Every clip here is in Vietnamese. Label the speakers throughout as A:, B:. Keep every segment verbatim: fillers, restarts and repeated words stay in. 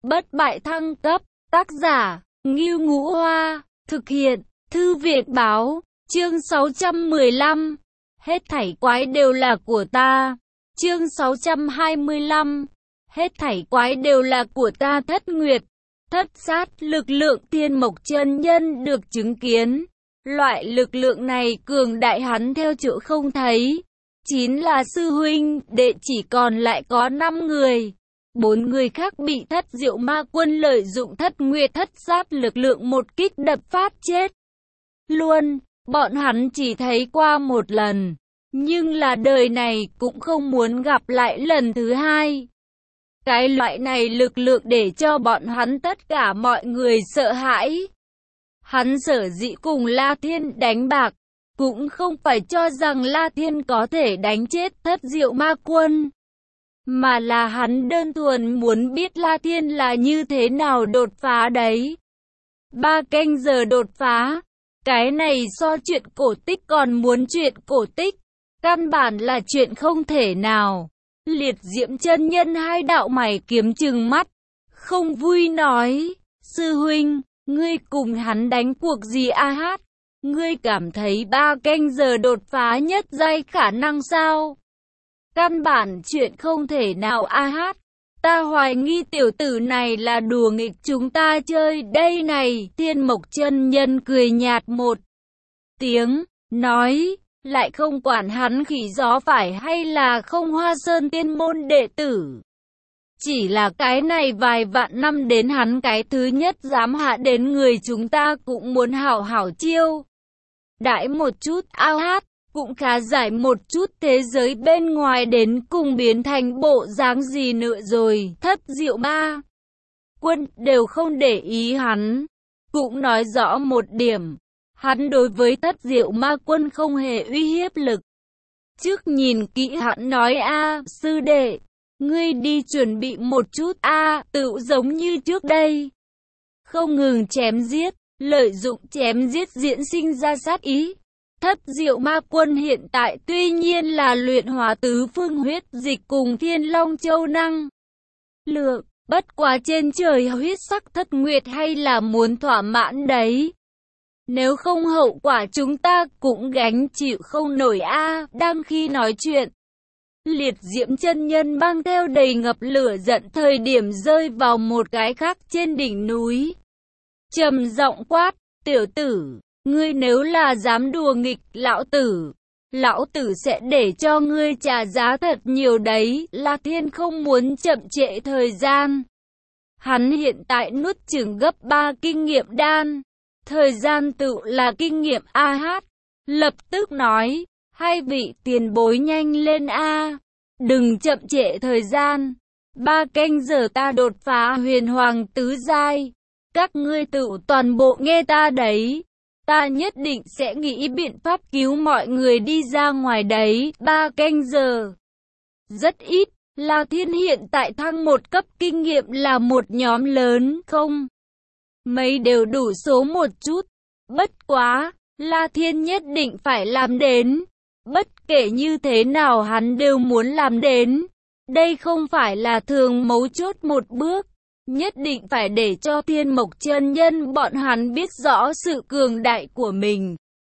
A: bất bại thăng cấp, tác giả, Ngưu Ngũ Hoa, thực hiện, Thư viện Báo, chương sáu trăm mười lăm, hết thảy quái đều là của ta, chương sáu trăm hai mươi lăm, hết thảy quái đều là của ta. Thất Nguyệt, thất sát, lực lượng Thiên Mộc chân nhân được chứng kiến. Loại lực lượng này cường đại hắn theo chỗ không thấy. Chín là sư huynh, đệ chỉ còn lại có năm người. Bốn người khác bị Thất Diệu Ma Quân lợi dụng Thất Nguyệt thất sát lực lượng một kích đập phát chết luôn. Bọn hắn chỉ thấy qua một lần, nhưng là đời này cũng không muốn gặp lại lần thứ hai. Cái loại này lực lượng để cho bọn hắn tất cả mọi người sợ hãi. Hắn sở dĩ cùng La Thiên đánh bạc, cũng không phải cho rằng La Thiên có thể đánh chết Thất Diệu Ma Quân, mà là hắn đơn thuần muốn biết La Thiên là như thế nào đột phá đấy. Ba canh giờ đột phá, cái này so chuyện cổ tích còn muốn chuyện cổ tích, căn bản là chuyện không thể nào. Liệt Diễm chân nhân hai đạo mày kiếm trừng mắt, không vui nói, sư huynh, ngươi cùng hắn đánh cuộc gì a hát? Ngươi cảm thấy ba canh giờ đột phá nhất giai khả năng sao? Căn bản chuyện không thể nào a hát. Ta hoài nghi tiểu tử này là đùa nghịch chúng ta chơi đây này. Thiên Mộc chân nhân cười nhạt một tiếng, nói, lại không quản hắn khỉ gió phải hay là không Hoa Sơn tiên môn đệ tử. Chỉ là cái này vài vạn năm đến hắn cái thứ nhất dám hạ đến người chúng ta cũng muốn hảo hảo chiêu đãi một chút ao hát, cũng khá giải một chút thế giới bên ngoài đến cùng biến thành bộ dáng gì nữa rồi. Thất Diệu Ma Quân đều không để ý hắn, cũng nói rõ một điểm, hắn đối với Thất Diệu Ma Quân không hề uy hiếp lực. Trước nhìn kỹ hắn nói a sư đệ, ngươi đi chuẩn bị một chút a tự giống như trước đây. Không ngừng chém giết, lợi dụng chém giết diễn sinh ra sát ý. Thất Diệu Ma Quân hiện tại tuy nhiên là luyện hóa tứ phương huyết dịch cùng Thiên Long Châu năng lượng, bất quá trên trời huyết sắc Thất Nguyệt hay là muốn thỏa mãn đấy. Nếu không hậu quả chúng ta cũng gánh chịu không nổi a. Đang khi nói chuyện, Liệt Diễm chân nhân mang theo đầy ngập lửa giận thời điểm rơi vào một cái khác trên đỉnh núi. Trầm giọng quát, tiểu tử, ngươi nếu là dám đùa nghịch lão tử, lão tử sẽ để cho ngươi trả giá thật nhiều đấy. La Thiên không muốn chậm trễ thời gian. Hắn hiện tại nuốt chửng gấp ba kinh nghiệm đan. Thời gian tự là kinh nghiệm a hát. Lập tức nói, hai vị tiền bối nhanh lên a, đừng chậm trễ thời gian. Ba canh giờ ta đột phá huyền hoàng tứ giai. Các ngươi tự toàn bộ nghe ta đấy. Ta nhất định sẽ nghĩ biện pháp cứu mọi người đi ra ngoài đấy. Ba canh giờ rất ít. La Thiên hiện tại thăng một cấp kinh nghiệm là một nhóm lớn không? Mấy đều đủ số một chút. Bất quá, La Thiên nhất định phải làm đến. Bất kể như thế nào hắn đều muốn làm đến. Đây không phải là thường mấu chốt một bước. Nhất định phải để cho Thiên Mộc chân nhân bọn hắn biết rõ sự cường đại của mình.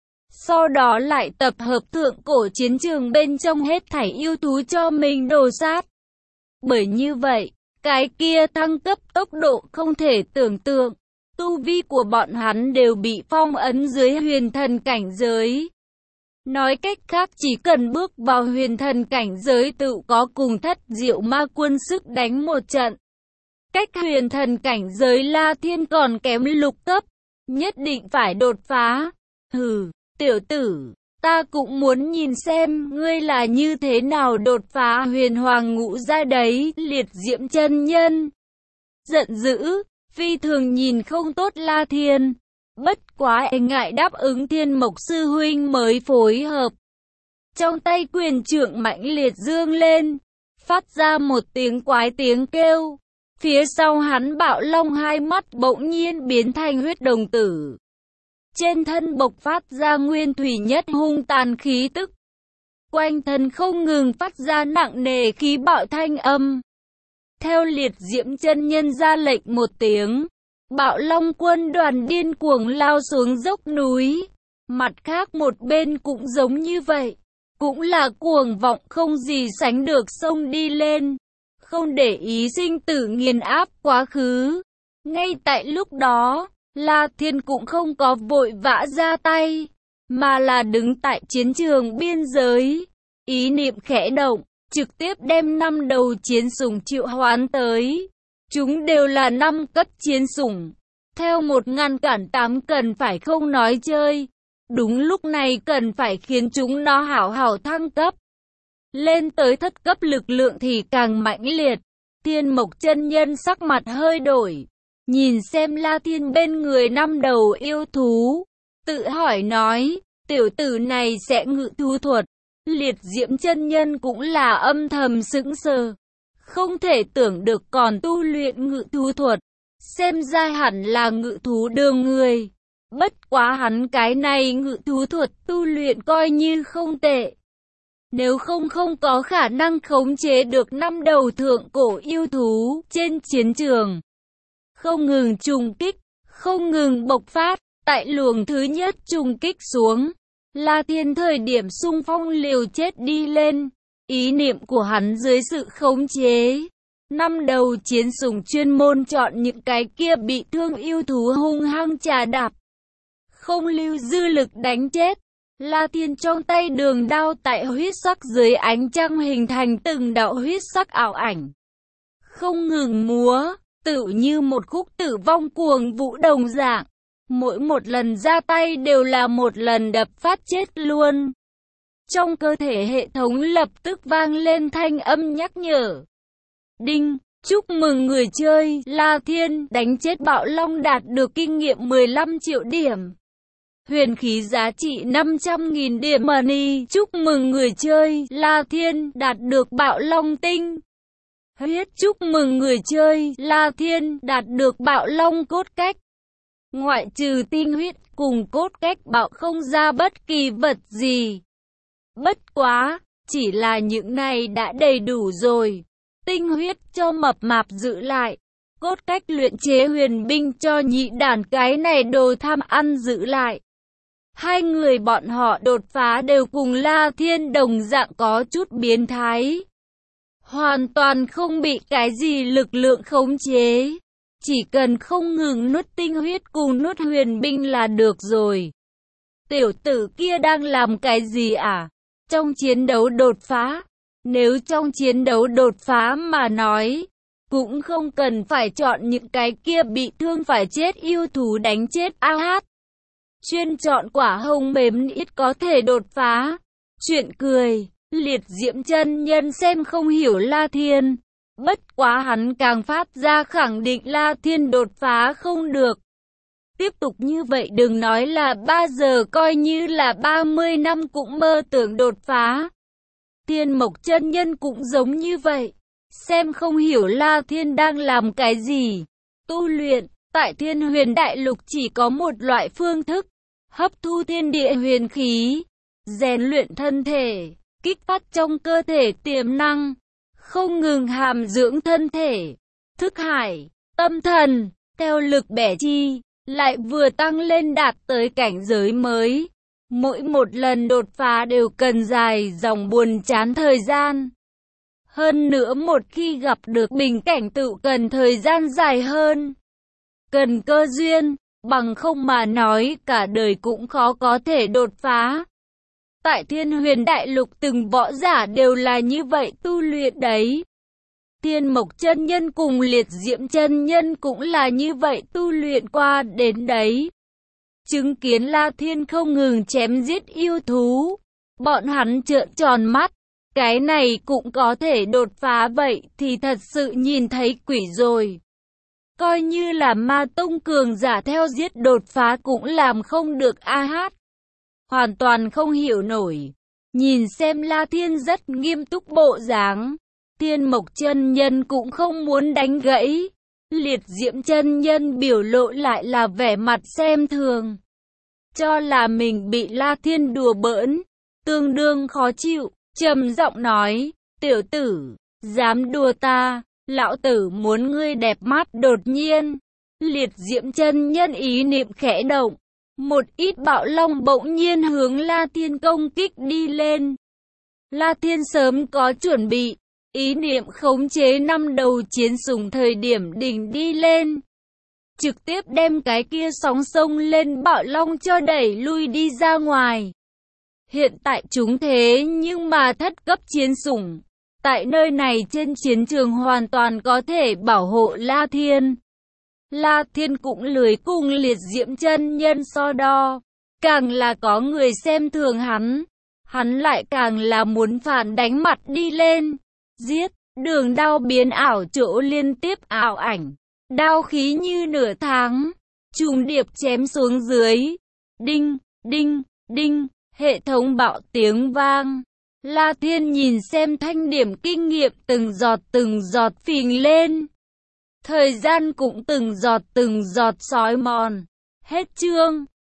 A: Sau đó lại tập hợp thượng cổ chiến trường bên trong hết thảy yêu thú cho mình đồ sát. Bởi như vậy, cái kia thăng cấp tốc độ không thể tưởng tượng. Tu vi của bọn hắn đều bị phong ấn dưới huyền thần cảnh giới. Nói cách khác chỉ cần bước vào huyền thần cảnh giới tự có cùng Thất Diệu Ma Quân sức đánh một trận. Cách huyền thần cảnh giới La Thiên còn kém lục cấp, nhất định phải đột phá. Hừ, tiểu tử, ta cũng muốn nhìn xem ngươi là như thế nào đột phá huyền hoàng ngũ giai đấy. Liệt Diễm chân nhân giận dữ, phi thường nhìn không tốt La Thiên. Bất quá e ngại đáp ứng Thiên Mộc sư huynh mới phối hợp. Trong tay quyền trượng mãnh liệt dương lên, phát ra một tiếng quái tiếng kêu. Phía sau hắn Bạo Long hai mắt bỗng nhiên biến thành huyết đồng tử. Trên thân bộc phát ra nguyên thủy nhất hung tàn khí tức. Quanh thân không ngừng phát ra nặng nề khí bạo thanh âm. Theo liệt diễm chân nhân ra lệnh một tiếng, Bạo Long quân đoàn điên cuồng lao xuống dốc núi. Mặt khác một bên cũng giống như vậy, cũng là cuồng vọng không gì sánh được xông đi lên, không để ý sinh tử nghiền áp quá khứ. Ngay tại lúc đó, La Thiên cũng không có vội vã ra tay, mà là đứng tại chiến trường biên giới, ý niệm khẽ động, trực tiếp đem năm đầu chiến sủng triệu hoán tới. Chúng đều là năm cấp chiến sủng, theo một ngăn cản tám cần phải không nói chơi. Đúng lúc này cần phải khiến chúng nó hảo hảo thăng cấp. Lên tới thất cấp lực lượng thì càng mãnh liệt. Thiên Mộc chân nhân sắc mặt hơi đổi, nhìn xem La Thiên bên người năm đầu yêu thú, tự hỏi nói, tiểu tử này sẽ ngự thú thuật. Liệt diễm chân nhân cũng là âm thầm sững sờ, không thể tưởng được còn tu luyện ngự thú thuật, xem ra hẳn là ngự thú đường người. Bất quá hắn cái này ngự thú thuật tu luyện coi như không tệ. Nếu không không có khả năng khống chế được năm đầu thượng cổ yêu thú trên chiến trường. Không ngừng trùng kích, không ngừng bộc phát, tại luồng thứ nhất trùng kích xuống. La Thiên thời điểm xung phong liều chết đi lên, ý niệm của hắn dưới sự khống chế. Năm đầu chiến sủng chuyên môn chọn những cái kia bị thương yêu thú hung hăng chà đạp. Không lưu dư lực đánh chết. La Thiên trong tay đường đao tại huyết sắc dưới ánh trăng hình thành từng đạo huyết sắc ảo ảnh. Không ngừng múa, tựu như một khúc tử vong cuồng vũ đồng dạng. Mỗi một lần ra tay đều là một lần đập phát chết luôn. Trong cơ thể hệ thống lập tức vang lên thanh âm nhắc nhở. Đinh, chúc mừng người chơi La Thiên đánh chết Bạo Long đạt được kinh nghiệm mười lăm triệu điểm. Huyền khí giá trị năm trăm nghìn điểm money. Chúc mừng người chơi La Thiên đạt được Bạo Long tinh. Huyết. Chúc mừng người chơi La Thiên đạt được Bạo Long cốt cách. Ngoại trừ tinh huyết cùng cốt cách bạo không ra bất kỳ vật gì. Bất quá, chỉ là những này đã đầy đủ rồi. Tinh huyết cho mập mạp giữ lại. Cốt cách luyện chế huyền binh cho nhị đàn cái này đồ tham ăn giữ lại. Hai người bọn họ đột phá đều cùng La Thiên đồng dạng có chút biến thái. Hoàn toàn không bị cái gì lực lượng khống chế. Chỉ cần không ngừng nuốt tinh huyết cùng nuốt huyền binh là được rồi. Tiểu tử kia đang làm cái gì à? Trong chiến đấu đột phá. Nếu trong chiến đấu đột phá mà nói, cũng không cần phải chọn những cái kia bị thương phải chết yêu thú đánh chết a hát. Chuyên chọn quả hồng mềm ít có thể đột phá. Chuyện cười, liệt diễm chân nhân xem không hiểu La Thiên. Bất quá hắn càng phát ra khẳng định La Thiên đột phá không được. Tiếp tục như vậy đừng nói là ba giờ, coi như là ba mươi năm cũng mơ tưởng đột phá. Thiên Mộc chân nhân cũng giống như vậy. Xem không hiểu La Thiên đang làm cái gì. Tu luyện, tại Thiên Huyền Đại Lục chỉ có một loại phương thức. Hấp thu thiên địa huyền khí, rèn luyện thân thể, kích phát trong cơ thể tiềm năng, không ngừng hàm dưỡng thân thể, thức hải, tâm thần, theo lực bẻ chi, lại vừa tăng lên đạt tới cảnh giới mới. Mỗi một lần đột phá đều cần dài dòng buồn chán thời gian. Hơn nữa một khi gặp được bình cảnh tự cần thời gian dài hơn. Cần cơ duyên, bằng không mà nói cả đời cũng khó có thể đột phá. Tại Thiên Huyền Đại Lục từng võ giả đều là như vậy tu luyện đấy. Thiên Mộc chân nhân cùng liệt diễm chân nhân cũng là như vậy tu luyện qua đến đấy. Chứng kiến La Thiên không ngừng chém giết yêu thú, bọn hắn trợn tròn mắt. Cái này cũng có thể đột phá vậy thì thật sự nhìn thấy quỷ rồi. Coi như là ma tông cường giả theo giết đột phá cũng làm không được a hát. Hoàn toàn không hiểu nổi. Nhìn xem La Thiên rất nghiêm túc bộ dáng. Thiên Mộc chân nhân cũng không muốn đánh gãy. Liệt diễm chân nhân biểu lộ lại là vẻ mặt xem thường. Cho là mình bị La Thiên đùa bỡn, tương đương khó chịu, trầm giọng nói, tiểu tử, dám đùa ta, Lão tử muốn ngươi đẹp mắt. Đột nhiên, Liệt Diễm chân nhân ý niệm khẽ động. Một ít bạo long bỗng nhiên hướng La Thiên công kích đi lên. La Thiên sớm có chuẩn bị, ý niệm khống chế năm đầu chiến sủng thời điểm đỉnh đi lên. Trực tiếp đem cái kia sóng sông lên bạo long cho đẩy lui đi ra ngoài. Hiện tại chúng thế nhưng mà thất cấp chiến sủng. Tại nơi này trên chiến trường hoàn toàn có thể bảo hộ La Thiên. La Thiên cũng lười cùng Liệt Diễm chân nhân so đo. Càng là có người xem thường hắn, hắn lại càng là muốn phản đánh mặt đi lên. Giết, đường đao biến ảo chỗ liên tiếp ảo ảnh. Đao khí như nửa tháng, trùng điệp chém xuống dưới. Đinh, đinh, đinh, hệ thống bạo tiếng vang. La Thiên nhìn xem thanh điểm kinh nghiệm từng giọt từng giọt phình lên. Thời gian cũng từng giọt từng giọt sói mòn. Hết chương.